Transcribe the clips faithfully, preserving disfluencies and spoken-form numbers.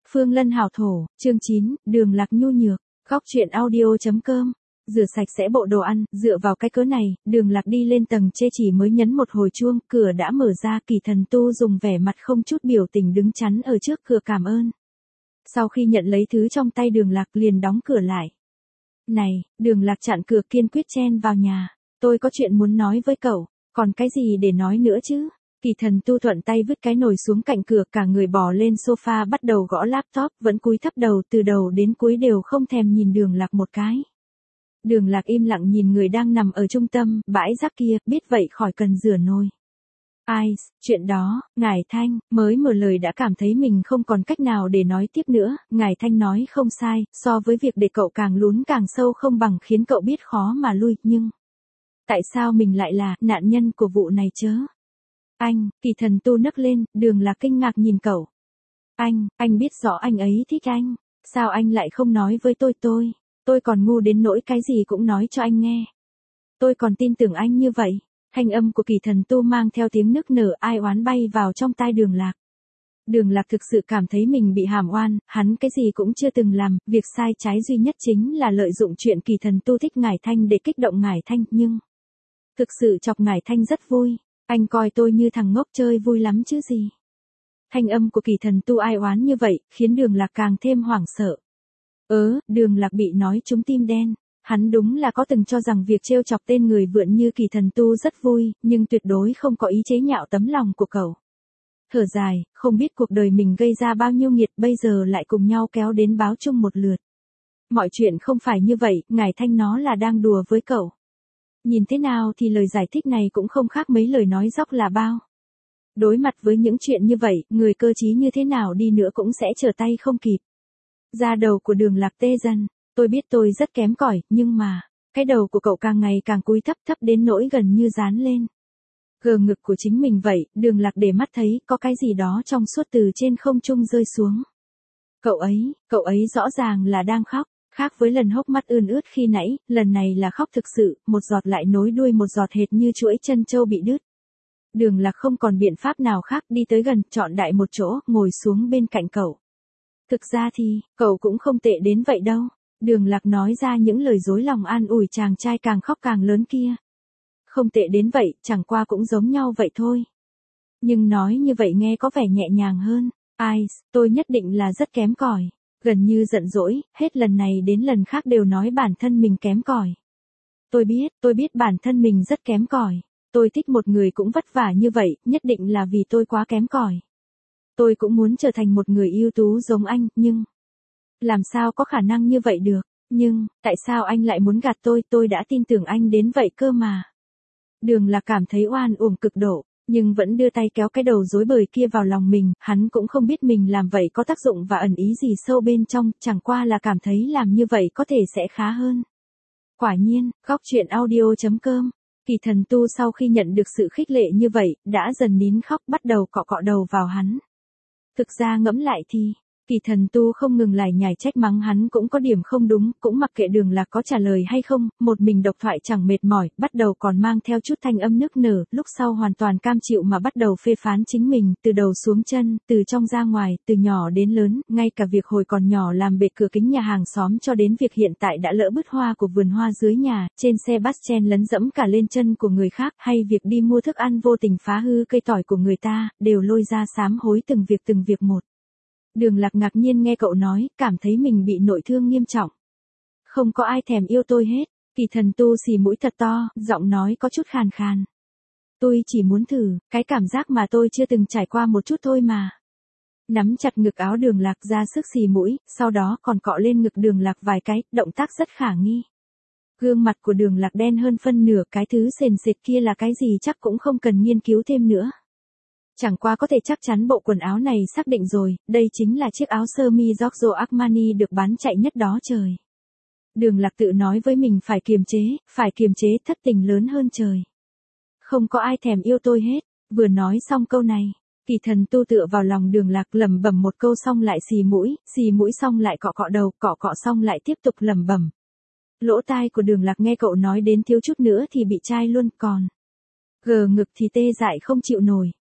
Phương Lân hảo thổ, chương chín, đường lạc nhu nhược, góc truyện audio.com. Rửa sạch sẽ bộ đồ ăn, dựa vào cái cớ này, đường lạc đi lên tầng chê chỉ mới nhấn một hồi chuông, cửa đã mở ra. Kỳ Thần Tu dùng vẻ mặt không chút biểu tình đứng chắn ở trước cửa cảm ơn. Sau khi nhận lấy thứ trong tay đường lạc liền đóng cửa lại. Này, đường lạc chặn cửa kiên quyết chen vào nhà. Tôi có chuyện muốn nói với cậu, còn cái gì để nói nữa chứ? Kỳ Thần Tu thuận tay vứt cái nồi xuống cạnh cửa, cả người bò lên sofa bắt đầu gõ laptop, vẫn cúi thấp đầu, từ đầu đến cuối đều không thèm nhìn đường lạc một cái. Đường lạc im lặng nhìn người đang nằm ở trung tâm, bãi rác kia, biết vậy khỏi cần rửa nồi. Ai, chuyện đó, Ngải Thanh, mới mở lời đã cảm thấy mình không còn cách nào để nói tiếp nữa. Ngải Thanh nói không sai, so với việc để cậu càng lún càng sâu không bằng khiến cậu biết khó mà lui, nhưng... Tại sao mình lại là nạn nhân của vụ này chớ? Anh, Kỳ Thần Tu nấc lên, đường lạc kinh ngạc nhìn cậu. Anh, anh biết rõ anh ấy thích anh, sao anh lại không nói với tôi tôi, tôi còn ngu đến nỗi cái gì cũng nói cho anh nghe. Tôi còn tin tưởng anh như vậy. Thanh âm của Kỳ Thần Tu mang theo tiếng nức nở ai oán bay vào trong tai đường lạc. Đường lạc thực sự cảm thấy mình bị hàm oan, hắn cái gì cũng chưa từng làm, việc sai trái duy nhất chính là lợi dụng chuyện Kỳ Thần Tu thích Ngải Thanh để kích động Ngải Thanh, nhưng... Thực sự chọc Ngải Thanh rất vui. Anh coi tôi như thằng ngốc chơi vui lắm chứ gì. Thanh âm của Kỳ Thần Tu ai oán như vậy, khiến đường lạc càng thêm hoảng sợ. Ớ, đường lạc bị nói trúng tim đen. Hắn đúng là có từng cho rằng việc trêu chọc tên người vượn như Kỳ Thần Tu rất vui, nhưng tuyệt đối không có ý chế nhạo tấm lòng của cậu. Thở dài, không biết cuộc đời mình gây ra bao nhiêu nghiệt, bây giờ lại cùng nhau kéo đến báo chung một lượt. Mọi chuyện không phải như vậy, Ngải Thanh nó là đang đùa với cậu. Nhìn thế nào thì lời giải thích này cũng không khác mấy lời nói dóc là bao. Đối mặt với những chuyện như vậy, người cơ trí như thế nào đi nữa cũng sẽ trở tay không kịp. Da đầu của đường lạc tê dần, tôi biết tôi rất kém cỏi, nhưng mà, cái đầu của cậu càng ngày càng cúi thấp thấp đến nỗi gần như dán lên gờ ngực của chính mình vậy. Đường lạc để mắt thấy có cái gì đó trong suốt từ trên không trung rơi xuống. Cậu ấy, cậu ấy rõ ràng là đang khóc. Khác với lần hốc mắt ươn ướt khi nãy, lần này là khóc thực sự, một giọt lại nối đuôi một giọt hệt như chuỗi chân trâu bị đứt. Đường lạc không còn biện pháp nào khác, đi tới gần, chọn đại một chỗ, ngồi xuống bên cạnh cậu. Thực ra thì, cậu cũng không tệ đến vậy đâu. Đường lạc nói ra những lời dối lòng an ủi chàng trai càng khóc càng lớn kia. Không tệ đến vậy, chẳng qua cũng giống nhau vậy thôi. Nhưng nói như vậy nghe có vẻ nhẹ nhàng hơn. Ai, tôi nhất định là rất kém cỏi. Gần như giận dỗi, hết lần này đến lần khác đều nói bản thân mình kém cỏi. Tôi biết, tôi biết bản thân mình rất kém cỏi. Tôi thích một người cũng vất vả như vậy, nhất định là vì tôi quá kém cỏi. Tôi cũng muốn trở thành một người ưu tú giống anh, nhưng... Làm sao có khả năng như vậy được, nhưng, tại sao anh lại muốn gạt tôi, tôi đã tin tưởng anh đến vậy cơ mà. Đường là cảm thấy oan uổng cực độ. Nhưng vẫn đưa tay kéo cái đầu rối bời kia vào lòng mình, hắn cũng không biết mình làm vậy có tác dụng và ẩn ý gì sâu bên trong, chẳng qua là cảm thấy làm như vậy có thể sẽ khá hơn. Quả nhiên, góc truyện audio.com, Kỳ Thần Tu sau khi nhận được sự khích lệ như vậy, đã dần nín khóc bắt đầu cọ cọ đầu vào hắn. Thực ra ngẫm lại thì... Kỳ Thần Tu không ngừng lải nhải trách mắng hắn cũng có điểm không đúng, cũng mặc kệ đường lạc có trả lời hay không, một mình độc thoại chẳng mệt mỏi, bắt đầu còn mang theo chút thanh âm nức nở, lúc sau hoàn toàn cam chịu mà bắt đầu phê phán chính mình, từ đầu xuống chân, từ trong ra ngoài, từ nhỏ đến lớn, ngay cả việc hồi còn nhỏ làm bệt cửa kính nhà hàng xóm cho đến việc hiện tại đã lỡ bứt hoa của vườn hoa dưới nhà, trên xe bus chen lấn dẫm cả lên chân của người khác, hay việc đi mua thức ăn vô tình phá hư cây tỏi của người ta, đều lôi ra sám hối từng việc từng việc một. Đường lạc ngạc nhiên nghe cậu nói, cảm thấy mình bị nội thương nghiêm trọng. Không có ai thèm yêu tôi hết. Kỳ Thần Tu xì mũi thật to, giọng nói có chút khàn khàn. Tôi chỉ muốn thử, cái cảm giác mà tôi chưa từng trải qua một chút thôi mà. Nắm chặt ngực áo đường lạc ra sức xì mũi, sau đó còn cọ lên ngực đường lạc vài cái, động tác rất khả nghi. Gương mặt của đường lạc đen hơn phân nửa, cái thứ sền sệt kia là cái gì chắc cũng không cần nghiên cứu thêm nữa. Chẳng qua có thể chắc chắn bộ quần áo này xác định rồi, đây chính là chiếc áo sơ mi Giorgio Armani được bán chạy nhất đó trời. Đường lạc tự nói với mình phải kiềm chế, phải kiềm chế thất tình lớn hơn trời. Không có ai thèm yêu tôi hết, vừa nói xong câu này, Kỳ Thần Tu tựa vào lòng đường lạc lẩm bẩm một câu xong lại xì mũi, xì mũi xong lại cọ cọ đầu, cọ cọ xong lại tiếp tục lẩm bẩm. Lỗ tai của đường lạc nghe cậu nói đến thiếu chút nữa thì bị chai luôn, còn gờ ngực thì tê dại không chịu nổi.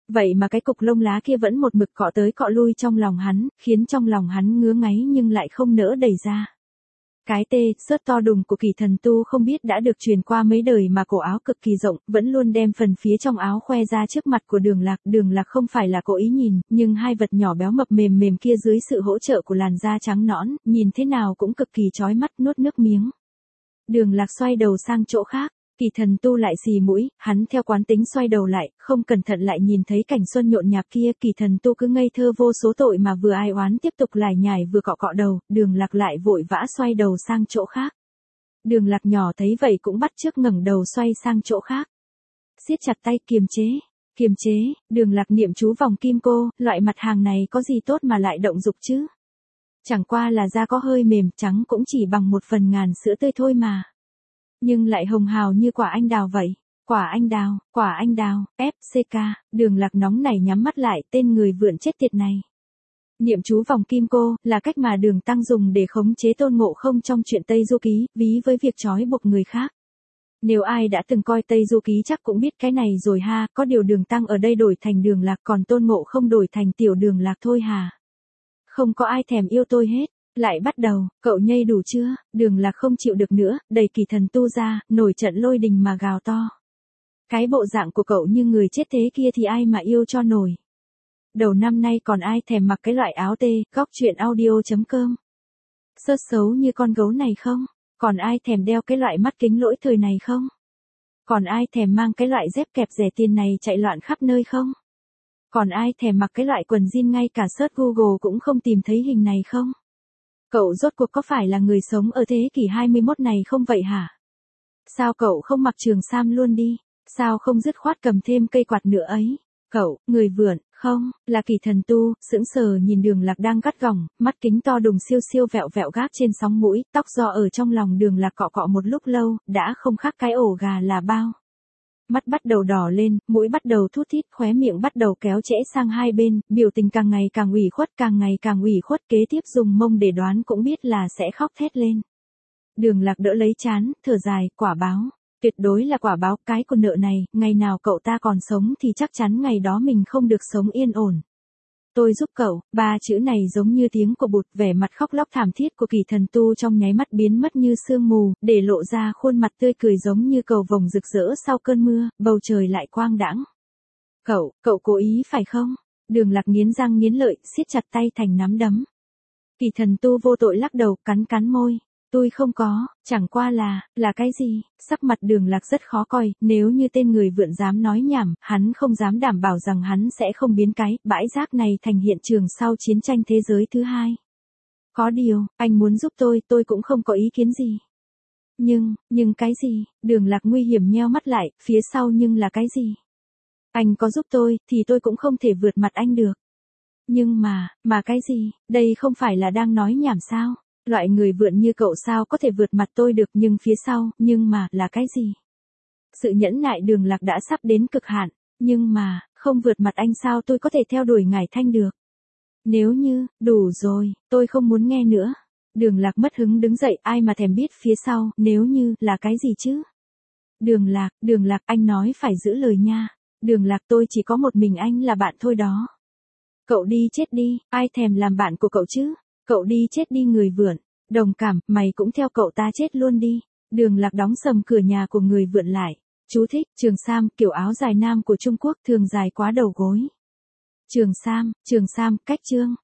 vậy mà cái cục lông lá kia vẫn một mực cọ tới cọ lui trong lòng hắn, khiến trong lòng hắn ngứa ngáy nhưng lại không nỡ đẩy ra. Cái tê, sớt to đùng của Kỳ Thần Tu không biết đã được truyền qua mấy đời mà cổ áo cực kỳ rộng, vẫn luôn đem phần phía trong áo khoe ra trước mặt của Đường Lạc. Đường Lạc không phải là cố ý nhìn, nhưng hai vật nhỏ béo mập mềm mềm kia dưới sự hỗ trợ của làn da trắng nõn, nhìn thế nào cũng cực kỳ chói mắt, nuốt nước miếng. Đường Lạc xoay đầu sang chỗ khác. Kỳ Thần Tu lại xì mũi, hắn theo quán tính xoay đầu lại, không cẩn thận lại nhìn thấy cảnh xuân nhộn nhịp kia. Kỳ Thần Tu cứ ngây thơ vô số tội mà vừa ai oán tiếp tục lải nhải vừa cọ cọ đầu, Đường Lạc lại vội vã xoay đầu sang chỗ khác. Đường Lạc nhỏ thấy vậy cũng bắt chước ngẩng đầu xoay sang chỗ khác. Siết chặt tay kiềm chế, kiềm chế, Đường Lạc niệm chú vòng kim cô, loại mặt hàng này có gì tốt mà lại động dục chứ? Chẳng qua là da có hơi mềm, trắng cũng chỉ bằng một phần ngàn sữa tươi thôi mà. Nhưng lại hồng hào như quả anh đào vậy. Quả anh đào, quả anh đào, ép xê ca, Đường Lạc nóng nảy nhắm mắt lại, tên người vượn chết tiệt này. Niệm chú vòng kim cô, là cách mà Đường Tăng dùng để khống chế Tôn Ngộ Không trong chuyện Tây Du Ký, ví với việc trói buộc người khác. Nếu ai đã từng coi Tây Du Ký chắc cũng biết cái này rồi ha, có điều Đường Tăng ở đây đổi thành Đường Lạc còn Tôn Ngộ Không đổi thành tiểu Đường Lạc thôi hà. Không có ai thèm yêu tôi hết. Lại bắt đầu, cậu nhây đủ chưa? Đường Lạc không chịu được nữa, đẩy Kỳ Thần Tu ra, nổi trận lôi đình mà gào to. Cái bộ dạng của cậu như người chết thế kia thì ai mà yêu cho nổi. Đầu năm nay còn ai thèm mặc cái loại áo tê, góc chuyện audio chấm com. Sơ xấu như con gấu này không? Còn ai thèm đeo cái loại mắt kính lỗi thời này không? Còn ai thèm mang cái loại dép kẹp rẻ tiền này chạy loạn khắp nơi không? Còn ai thèm mặc cái loại quần jean ngay cả search Google cũng không tìm thấy hình này không? Cậu rốt cuộc có phải là người sống ở thế kỷ hai mươi mốt này không vậy hả? Sao cậu không mặc trường sam luôn đi? Sao không dứt khoát cầm thêm cây quạt nữa ấy? Cậu, người vượn, không, là Kỳ Thần Tu, sững sờ nhìn Đường Lạc đang gắt gỏng, mắt kính to đùng siêu siêu vẹo vẹo gác trên sóng mũi, tóc do ở trong lòng Đường Lạc cọ cọ một lúc lâu, đã không khác cái ổ gà là bao. Mắt bắt đầu đỏ lên, mũi bắt đầu thút thít, khóe miệng bắt đầu kéo trễ sang hai bên, biểu tình càng ngày càng ủy khuất, càng ngày càng ủy khuất, kế tiếp dùng mông để đoán cũng biết là sẽ khóc thét lên. Đường Lạc đỡ lấy trán, thở dài, quả báo, tuyệt đối là quả báo, cái con nợ này, ngày nào cậu ta còn sống thì chắc chắn ngày đó mình không được sống yên ổn. Tôi giúp cậu, ba chữ này giống như tiếng của bụt, vẻ mặt khóc lóc thảm thiết của Kỳ Thần Tu trong nháy mắt biến mất như sương mù, để lộ ra khuôn mặt tươi cười giống như cầu vồng rực rỡ sau cơn mưa, bầu trời lại quang đãng. Cậu, cậu cố ý phải không? Đường Lạc nghiến răng nghiến lợi, siết chặt tay thành nắm đấm. Kỳ Thần Tu vô tội lắc đầu, cắn cắn môi. Tôi không có, chẳng qua là, là cái gì? Sắc mặt Đường Lạc rất khó coi, nếu như tên người vượn dám nói nhảm, hắn không dám đảm bảo rằng hắn sẽ không biến cái bãi rác này thành hiện trường sau chiến tranh thế giới thứ hai. Có điều, anh muốn giúp tôi, tôi cũng không có ý kiến gì. Nhưng, nhưng cái gì? Đường Lạc nguy hiểm nheo mắt lại, phía sau nhưng là cái gì? Anh có giúp tôi, thì tôi cũng không thể vượt mặt anh được. Nhưng mà, mà cái gì? Đây không phải là đang nói nhảm sao? Loại người vượn như cậu sao có thể vượt mặt tôi được, nhưng phía sau, nhưng mà, là cái gì? Sự nhẫn nại Đường Lạc đã sắp đến cực hạn, nhưng mà, không vượt mặt anh sao tôi có thể theo đuổi Ngải Thanh được? Nếu như, đủ rồi, tôi không muốn nghe nữa. Đường Lạc mất hứng đứng dậy, ai mà thèm biết phía sau, nếu như, là cái gì chứ? Đường Lạc, Đường Lạc, anh nói phải giữ lời nha. Đường Lạc, tôi chỉ có một mình anh là bạn thôi đó. Cậu đi chết đi, ai thèm làm bạn của cậu chứ? Cậu đi chết đi người vượn, đồng cảm, mày cũng theo cậu ta chết luôn đi. Đường Lạc đóng sầm cửa nhà của người vượn lại. Chú thích, trường sam, kiểu áo dài nam của Trung Quốc thường dài quá đầu gối. Trường sam, trường sam, cách chương.